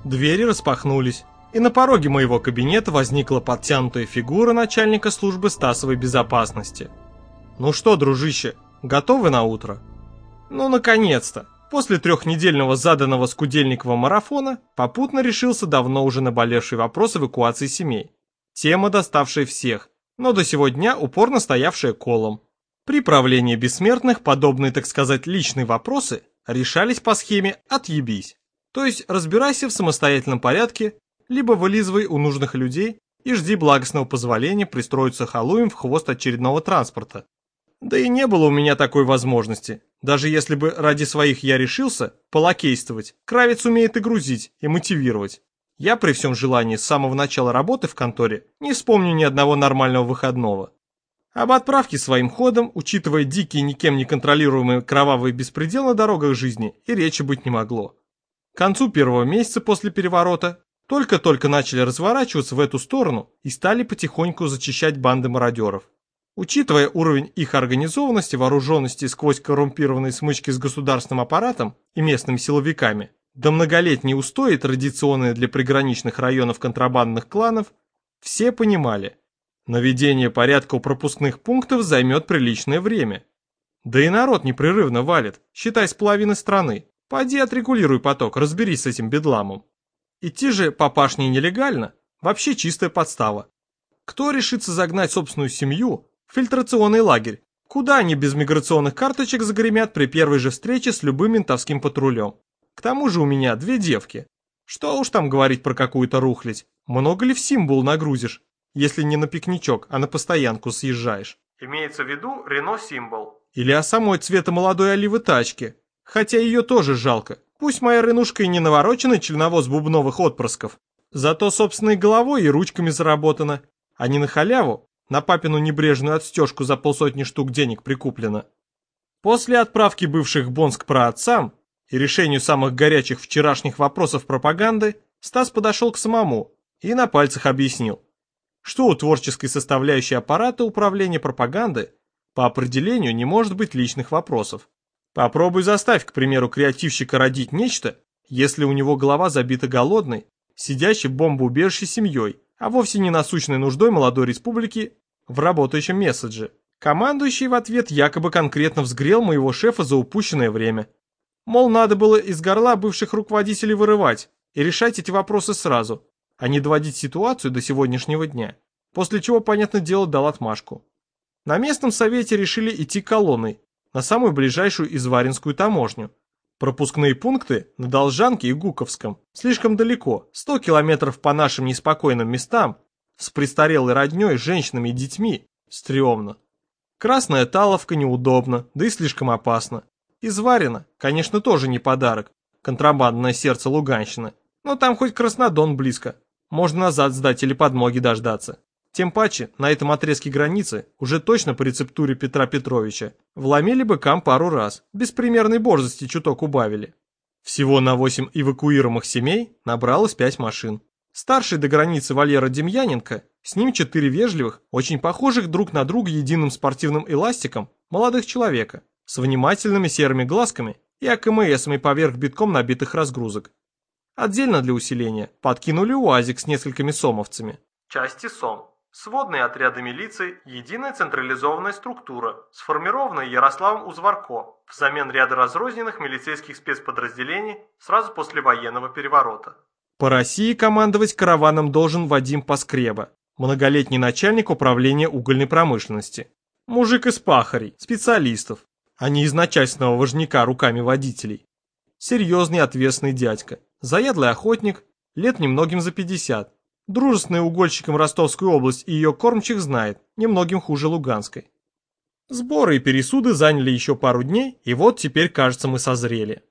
Двери распахнулись, и на пороге моего кабинета возникла подтянутая фигура начальника службы стасовой безопасности. «Ну что, дружище, готовы на утро?» Ну, наконец-то! После трехнедельного заданного Скудельникова марафона попутно решился давно уже наболевший вопрос эвакуации семей. Тема, доставшая всех, но до сего дня упорно стоявшая колом. При правлении бессмертных подобные, так сказать, личные вопросы решались по схеме «отъебись». То есть разбирайся в самостоятельном порядке, либо вылизывай у нужных людей и жди благостного позволения пристроиться халуем в хвост очередного транспорта. Да и не было у меня такой возможности. Даже если бы ради своих я решился полакействовать, Кравец умеет и грузить, и мотивировать. Я при всем желании с самого начала работы в конторе не вспомню ни одного нормального выходного. Об отправке своим ходом, учитывая дикий никем не контролируемый кровавый беспредел на дорогах жизни, и речи быть не могло. К концу первого месяца после переворота только-только начали разворачиваться в эту сторону и стали потихоньку зачищать банды мародеров. Учитывая уровень их организованности, вооруженности сквозь коррумпированные смычки с государственным аппаратом и местными силовиками, да многолетние устои, традиционные для приграничных районов контрабандных кланов, все понимали, наведение порядка у пропускных пунктов займет приличное время. Да и народ непрерывно валит, считай, с половины страны. Пойди отрегулируй поток, разберись с этим бедламом. Идти же по пашне нелегально, вообще чистая подстава. Кто решится загнать собственную семью в фильтрационный лагерь, куда они без миграционных карточек загремят при первой же встрече с любым ментовским патрулем? К тому же у меня 2 девки. Что уж там говорить про какую-то рухлядь, много ли в символ нагрузишь, если не на пикничок, а на постоянку съезжаешь? Имеется в виду Рено Символ. Или о самой цвета молодой оливы тачке. Хотя ее тоже жалко. Пусть моя рынушка и не навороченный членовоз бубновых отпрысков, зато собственной головой и ручками заработана, а не на халяву, на папину небрежную отстежку за 50 штук денег прикуплено. После отправки бывших бонс к праотцам и решению самых горячих вчерашних вопросов пропаганды, Стас подошел к самому и на пальцах объяснил, что у творческой составляющей аппарата управления пропаганды по определению не может быть личных вопросов. Попробуй заставь, к примеру, креативщика родить нечто, если у него голова забита голодной, сидящей в бомбоубежище семьей, а вовсе не насущной нуждой молодой республики в работающем месседже. Командующий в ответ якобы конкретно взгрел моего шефа за упущенное время. Мол, надо было из горла бывших руководителей вырывать и решать эти вопросы сразу, а не доводить ситуацию до сегодняшнего дня, после чего, понятное дело, дал отмашку. На местном совете решили идти колонной на самую ближайшую изваринскую таможню. Пропускные пункты на Должанке и Гуковском слишком далеко, 100 километров по нашим неспокойным местам, с престарелой родней, женщинами и детьми, стрёмно. Красная Таловка неудобно, да и слишком опасно. Изварина, конечно, тоже не подарок, контрабандное сердце Луганщины, но там хоть Краснодон близко, можно назад сдать или подмоги дождаться. Тем паче, на этом отрезке границы, уже точно по рецептуре Петра Петровича, вломили быкам пару раз, беспримерной борзости чуток убавили. Всего на 8 эвакуируемых семей набралось 5 машин. Старший до границы Валера Демьяненко, с ним 4 вежливых, очень похожих друг на друга единым спортивным эластиком, молодых человека, с внимательными серыми глазками и АКМСами поверх битком набитых разгрузок. Отдельно для усиления подкинули УАЗик с несколькими сомовцами. Части СОМ. Сводные отряды милиции – единая централизованная структура, сформированная Ярославом Узварко взамен ряда разрозненных милицейских спецподразделений сразу после военного переворота. По России командовать караваном должен Вадим Поскреба, многолетний начальник управления угольной промышленности. Мужик из пахарей, специалистов, а не из начальственного вожняка руками водителей. Серьезный ответственный дядька, заядлый охотник, лет немногим за 50. Дружественный угольщиком Ростовскую область и ее кормчих знает, немногим хуже Луганской. Сборы и пересуды заняли еще пару дней, и вот теперь, кажется, мы созрели.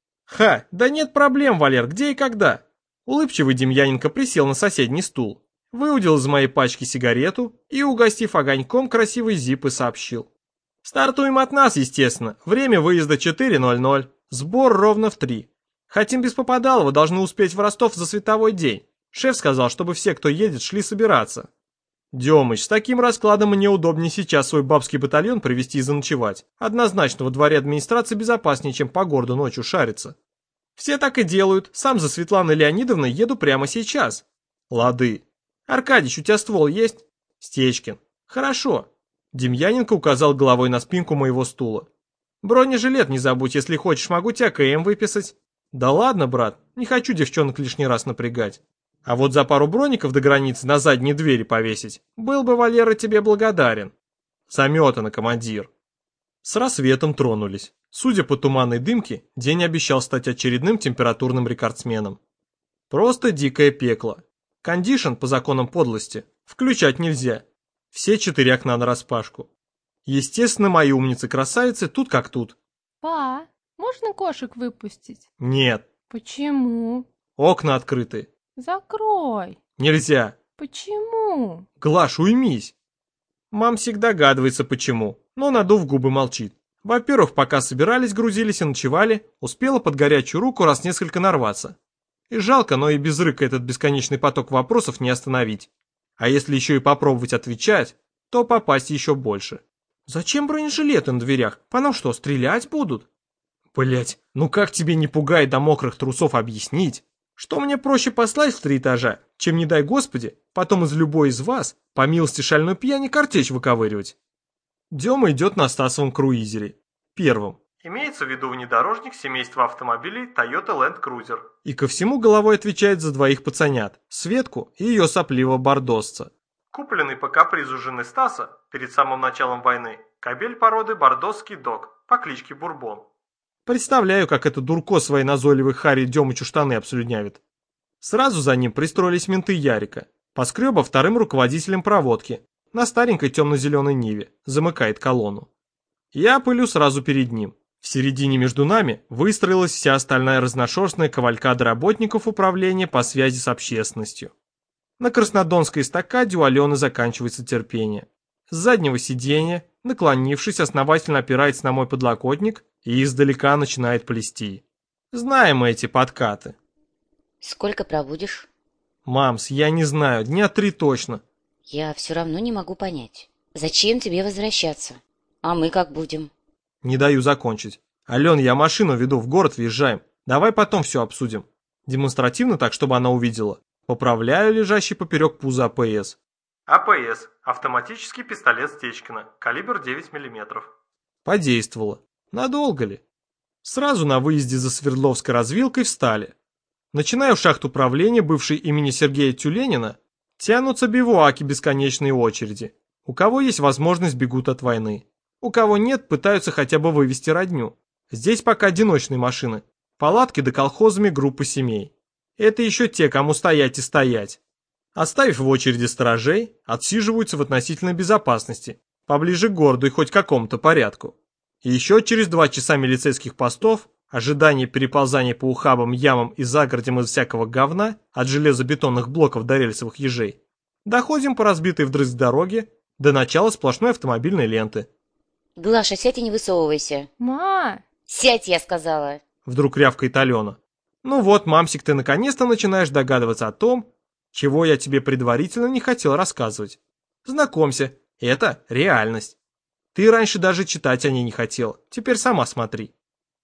Ха, да нет проблем, Валер, где и когда? Улыбчивый Демьяненко присел на соседний стул, выудил из моей пачки сигарету и, угостив огоньком, красивый зип и сообщил. Стартуем от нас, естественно, время выезда 4:00, сбор ровно в 3. Хотим без Попадалова, должны успеть в Ростов за световой день. Шеф сказал, чтобы все, кто едет, шли собираться. Демыч, с таким раскладом мне удобнее сейчас свой бабский батальон привезти и заночевать. Однозначно во дворе администрации безопаснее, чем по городу ночью шариться. Все так и делают. Сам за Светланой Леонидовной еду прямо сейчас. Лады. Аркадьич, у тебя ствол есть? Стечкин. Хорошо. Демьяненко указал головой на спинку моего стула. Бронежилет не забудь, если хочешь, могу тебя КМ выписать. Да ладно, брат, не хочу девчонок лишний раз напрягать. А вот за пару броников до границы на задние двери повесить, был бы Валера тебе благодарен. Заметано, командир. С рассветом тронулись. Судя по туманной дымке, день обещал стать очередным температурным рекордсменом. Просто дикое пекло. Кондишн, по законам подлости, включать нельзя. Все 4 окна нараспашку. Естественно, мои умницы-красавицы тут как тут. Па, можно кошек выпустить? Нет. Почему? Окна открыты. Закрой. Нельзя. Почему? Глаш, уймись. Мам всегда догадывается почему, но, надув губы, молчит. Во-первых, пока собирались, грузились и ночевали, успела под горячую руку раз несколько нарваться. И жалко, но и без рыка этот бесконечный поток вопросов не остановить. А если еще и попробовать отвечать, то попасть еще больше. Зачем бронежилеты на дверях? По нам что, стрелять будут? Блять, ну как тебе не пугай до мокрых трусов объяснить? Что мне проще послать в 3 этажа, чем, не дай господи, потом из любой из вас, по милости шальной пьяни, картечь выковыривать? Дема идет на Стасовом круизере. Первым. Имеется в виду внедорожник семейства автомобилей Toyota Land Cruiser. И ко всему головой отвечает за 2 пацанят, Светку и ее сопливого бордосца. Купленный по капризу жены Стаса перед самым началом войны кобель породы бордосский дог по кличке Бурбон. Представляю, как это дурко своей назойливой Харри Демычу штаны обслюнявит. Сразу за ним пристроились менты Ярика. Поскреба вторым руководителем проводки. На старенькой темно-зеленой Ниве. Замыкает колонну. Я пылю сразу перед ним. В середине между нами выстроилась вся остальная разношерстная кавалькада работников управления по связи с общественностью. На краснодонской эстакаде у Алены заканчивается терпение. С заднего сиденья, наклонившись, основательно опирается на мой подлокотник и издалека начинает плести. Знаем мы эти подкаты. Сколько пробудешь? Мамс, я не знаю, дня 3 точно. Я все равно не могу понять. Зачем тебе возвращаться? А мы как будем? Не даю закончить. Ален, я машину веду, в город въезжаем. Давай потом все обсудим. Демонстративно так, чтобы она увидела. Поправляю лежащий поперек пуза АПС. АПС. Автоматический пистолет Стечкина. Калибр 9 мм. Подействовало. Надолго ли? Сразу на выезде за Свердловской развилкой встали. Начиная в шахт управления, бывшей имени Сергея Тюленина, тянутся бивуаки бесконечной очереди. У кого есть возможность, бегут от войны. У кого нет, пытаются хотя бы вывести родню. Здесь пока одиночные машины. Палатки да колхозами группы семей. Это еще те, кому стоять и стоять. Оставив в очереди сторожей, отсиживаются в относительной безопасности, поближе к городу и хоть какому-то порядку. И еще через 2 часа милицейских постов, ожидание переползания по ухабам, ямам и загородям из всякого говна, от железобетонных блоков до рельсовых ежей, доходим по разбитой вдрызг дороге до начала сплошной автомобильной ленты. Глаша, сядь и не высовывайся. Ма! Сядь, я сказала. Вдруг рявкает Алена. Ну вот, мамсик, ты наконец-то начинаешь догадываться о том, чего я тебе предварительно не хотел рассказывать. Знакомься, это реальность. Ты раньше даже читать о ней не хотел, теперь сама смотри.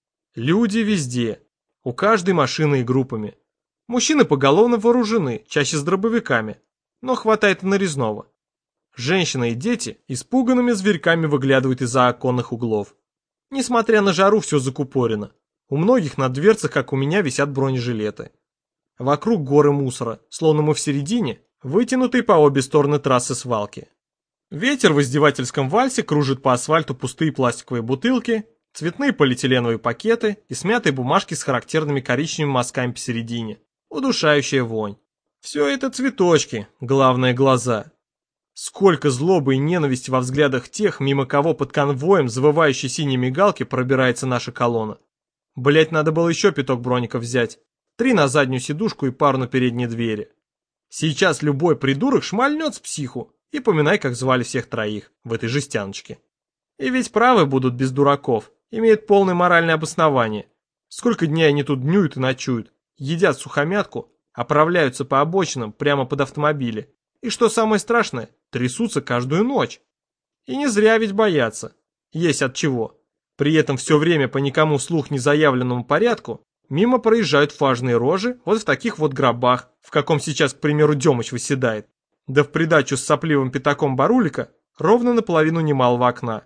Люди везде, у каждой машины и группами. Мужчины поголовно вооружены, чаще с дробовиками, но хватает и нарезного. Женщины и дети испуганными зверьками выглядывают из-за оконных углов. Несмотря на жару, все закупорено. У многих на дверцах, как у меня, висят бронежилеты. Вокруг горы мусора, словно мы в середине, вытянутой по обе стороны трассы свалки. Ветер в издевательском вальсе кружит по асфальту пустые пластиковые бутылки, цветные полиэтиленовые пакеты и смятые бумажки с характерными коричневыми мазками посередине. Удушающая вонь. Все это цветочки, главное глаза. Сколько злобы и ненависти во взглядах тех, мимо кого под конвоем, завывающей синей мигалки, пробирается наша колонна. Блять, надо было еще пяток броников взять. 3 на заднюю сидушку и пару на передние двери. Сейчас любой придурок шмальнет с психу, и поминай, как звали всех 3 в этой жестяночке. И ведь правы будут без дураков, имеют полное моральное обоснование. Сколько дней они тут днюют и ночуют, едят сухомятку, оправляются по обочинам прямо под автомобили. И что самое страшное, трясутся каждую ночь. И не зря ведь боятся. Есть от чего. При этом все время по никому вслух не заявленному порядку Мимо проезжают важные рожи вот в таких вот гробах, в каком сейчас, к примеру, Демыч выседает. Да в придачу с сопливым пятаком Барулика ровно наполовину немалого окна.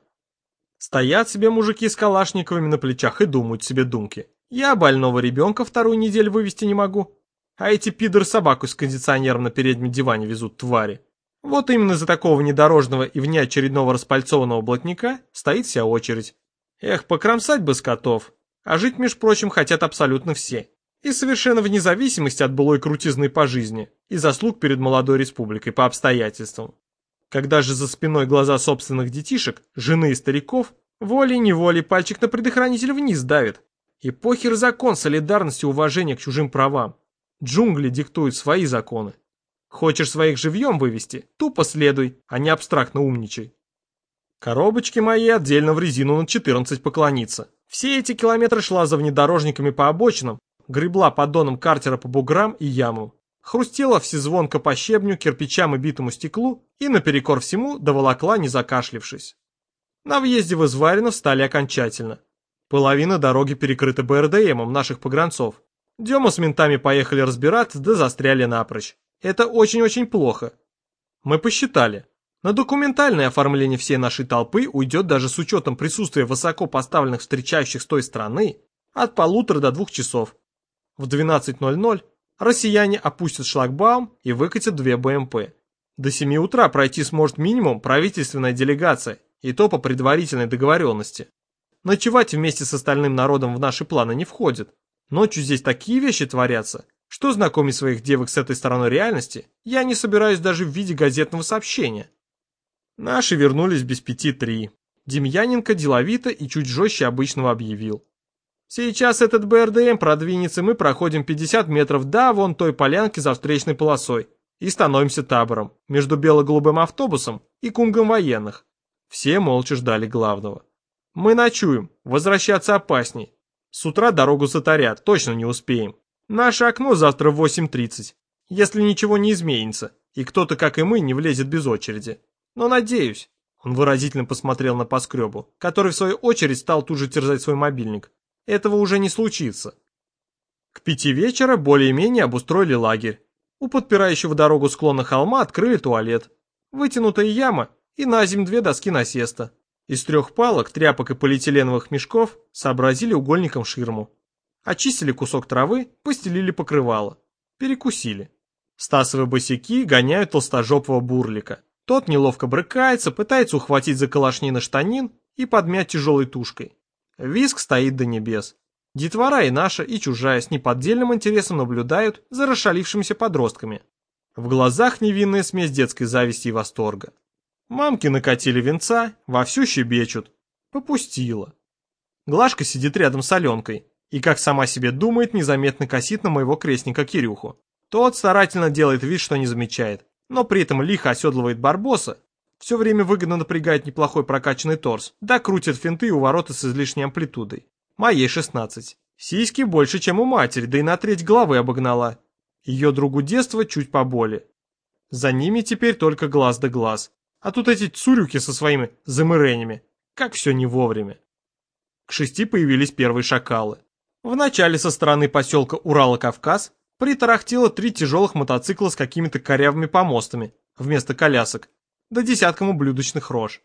Стоят себе мужики с калашниковыми на плечах и думают себе думки. Я больного ребенка вторую неделю вывести не могу. А эти пидоры собаку с кондиционером на переднем диване везут, твари. Вот именно из-за такого внедорожного и внеочередного распальцованного блатника стоит вся очередь. Эх, покромсать бы скотов. А жить, между прочим, хотят абсолютно все. И совершенно вне зависимости от былой крутизны по жизни и заслуг перед молодой республикой по обстоятельствам. Когда же за спиной глаза собственных детишек, жены и стариков, волей-неволей пальчик на предохранитель вниз давит. И похер закон солидарности и уважения к чужим правам. Джунгли диктуют свои законы. Хочешь своих живьем вывести, тупо следуй, а не абстрактно умничай. Коробочки мои отдельно в резину на 14 поклониться. Все эти километры шла за внедорожниками по обочинам, гребла поддоном картера по буграм и ямам, хрустела всезвонко по щебню, кирпичам и битому стеклу и наперекор всему доволокла, не закашлившись. На въезде в Изварино встали окончательно. Половина дороги перекрыта БРДМом наших погранцов. Дема с ментами поехали разбираться, да застряли напрочь. Это очень-очень плохо. Мы посчитали. На документальное оформление всей нашей толпы уйдет даже с учетом присутствия высоко поставленных встречающих с той стороны от 1,5 до 2 часов. В 12:00 россияне опустят шлагбаум и выкатят 2 БМП. До 7 утра пройти сможет минимум правительственная делегация, и то по предварительной договоренности. Ночевать вместе с остальным народом в наши планы не входит. Ночью здесь такие вещи творятся, что знакомить своих девок с этой стороной реальности я не собираюсь даже в виде газетного сообщения. Наши вернулись без 5:03. Демьяненко деловито и чуть жестче обычного объявил: сейчас этот БРДМ продвинется, мы проходим 50 метров до вон той полянки за встречной полосой и становимся табором между бело-голубым автобусом и кунгом военных. Все молча ждали главного. Мы ночуем, возвращаться опасней. С утра дорогу затарят, точно не успеем. Наше окно завтра в 8:30, если ничего не изменится, и кто-то, как и мы, не влезет без очереди. Но надеюсь, он выразительно посмотрел на Поскребу, который в свою очередь стал тут же терзать свой мобильник. Этого уже не случится. К 5 вечера более-менее обустроили лагерь. У подпирающего дорогу склона холма открыли туалет. Вытянутая яма и на земь 2 доски насеста. Из 3 палок, тряпок и полиэтиленовых мешков сообразили угольником ширму. Очистили кусок травы, постелили покрывало. Перекусили. Стасовы босяки гоняют толстожопого бурлика. Тот неловко брыкается, пытается ухватить за калашнина штанин и подмять тяжелой тушкой. Визг стоит до небес. Детвора и наша, и чужая с неподдельным интересом наблюдают за расшалившимися подростками. В глазах невинная смесь детской зависти и восторга. Мамки накатили венца, вовсю щебечут. Попустила. Глашка сидит рядом с Аленкой и, как сама себе думает, незаметно косит на моего крестника Кирюху. Тот старательно делает вид, что не замечает, но при этом лихо оседлывает Барбоса, все время выгодно напрягает неплохой прокачанный торс, да крутит финты у ворота с излишней амплитудой. Моей 16. Сиськи больше, чем у матери, да и на треть головы обогнала. Ее другу детства чуть поболее. За ними теперь только глаз да глаз. А тут эти цурюки со своими замыренями. Как все не вовремя. К 6 появились первые шакалы. Вначале со стороны поселка Урало-Кавказ притарахтело 3 тяжелых мотоцикла с какими-то корявыми помостами вместо колясок, да десятком ублюдочных рож.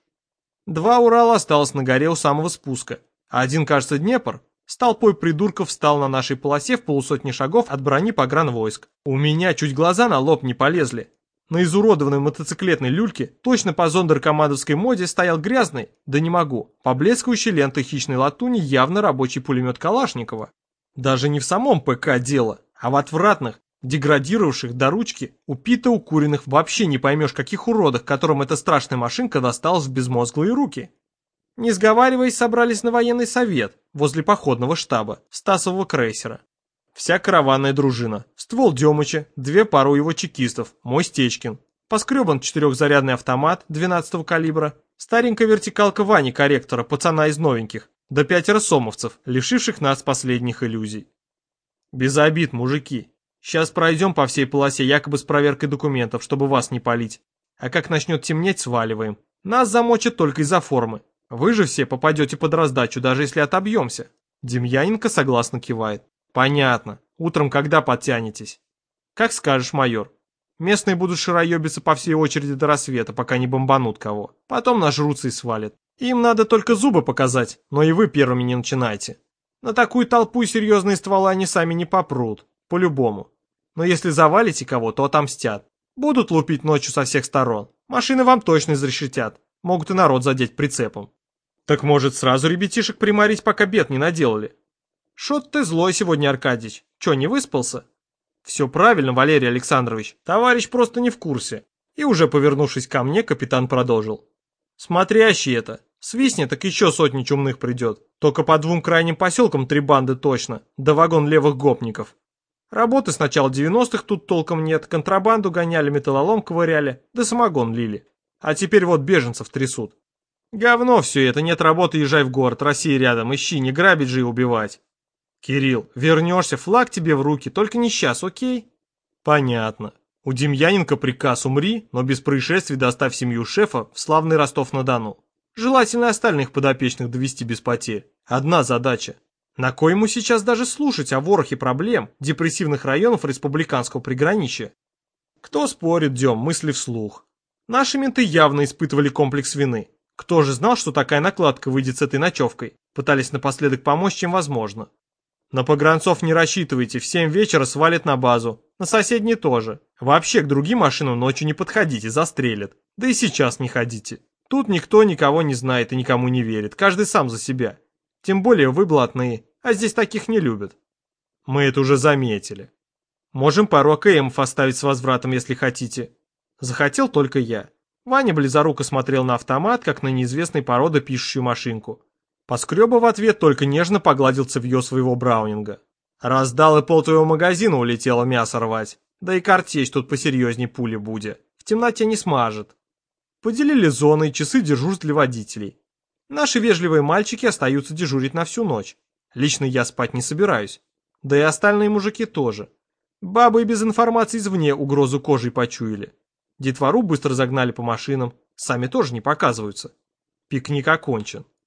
2 Урала осталось на горе у самого спуска, а один, кажется, Днепр, с толпой придурков встал на нашей полосе в 150 шагов от брони погранвойск. У меня чуть глаза на лоб не полезли. На изуродованной мотоциклетной люльке, точно по зондеркомандовской моде, стоял грязный, да не могу, поблескивающий лентой хищной латуни явно рабочий пулемет Калашникова. Даже не в самом ПК дело, а в отвратных, деградировавших до ручки, упито-укуренных вообще не поймешь каких уродах, которым эта страшная машинка досталась в безмозглые руки. Не сговариваясь, собрались на военный совет возле походного штаба Стасового крейсера. Вся караванная дружина, ствол Демыча, 2 пары у его чекистов, мой Стечкин, поскребан 4-зарядный автомат 12-го калибра, старенькая вертикалка Вани корректора, пацана из новеньких, да 5 сомовцев, лишивших нас последних иллюзий. Без обид, мужики. Сейчас пройдем по всей полосе якобы с проверкой документов, чтобы вас не палить. А как начнет темнеть, сваливаем. Нас замочат только из-за формы. Вы же все попадете под раздачу, даже если отобьемся. Демьяненко согласно кивает. Понятно. Утром когда подтянетесь? Как скажешь, майор. Местные будут шароебиться по всей очереди до рассвета, пока не бомбанут кого. Потом нажрутся и свалят. Им надо только зубы показать, но и вы первыми не начинайте. На такую толпу и серьезные стволы они сами не попрут. По-любому. Но если завалите кого, то отомстят. Будут лупить ночью со всех сторон. Машины вам точно изрешетят. Могут и народ задеть прицепом. Так может сразу ребятишек приморить, пока бед не наделали? Шо-то ты злой сегодня, Аркадьич. Че, не выспался? Все правильно, Валерий Александрович. Товарищ просто не в курсе. И уже повернувшись ко мне, капитан продолжил. Смотрящий это. Свистнет, так еще сотни чумных придет. Только по 2 крайним поселкам 3 банды точно. Да вагон левых гопников. Работы с начала 90-х тут толком нет. Контрабанду гоняли, металлолом ковыряли. Да самогон лили. А теперь вот беженцев трясут. Говно все это, нет работы, езжай в город, Россия рядом, ищи, не грабить же и убивать. Кирилл, вернешься, флаг тебе в руки, только не сейчас, окей? Понятно. У Демьяненко приказ: умри, но без происшествий доставь семью шефа в славный Ростов-на-Дону. Желательно остальных подопечных довести без потерь. Одна задача. На кой ему сейчас даже слушать о ворохе проблем депрессивных районов республиканского приграничья? Кто спорит, Дем, мысли вслух. Наши менты явно испытывали комплекс вины. Кто же знал, что такая накладка выйдет с этой ночевкой? Пытались напоследок помочь, чем возможно. На погранцов не рассчитывайте, в 7 вечера свалят на базу. На соседние тоже. Вообще к другим машинам ночью не подходите, застрелят. Да и сейчас не ходите. Тут никто никого не знает и никому не верит. Каждый сам за себя. Тем более вы блатные, а здесь таких не любят. Мы это уже заметили. Можем пару АКМов оставить с возвратом, если хотите. Захотел только я. Ваня близоруко смотрел на автомат, как на неизвестной породы пишущую машинку. Поскреба в ответ только нежно погладил цевьё своего браунинга. Раздал и пол твоего магазина улетело мясо рвать. Да и картечь тут посерьезней пули будет. В темноте не смажет. Поделили зоны и часы дежурств для водителей. Наши вежливые мальчики остаются дежурить на всю ночь. Лично я спать не собираюсь. Да и остальные мужики тоже. Бабы и без информации извне угрозу кожей почуяли. Детвору быстро загнали по машинам. Сами тоже не показываются. Пикник окончен.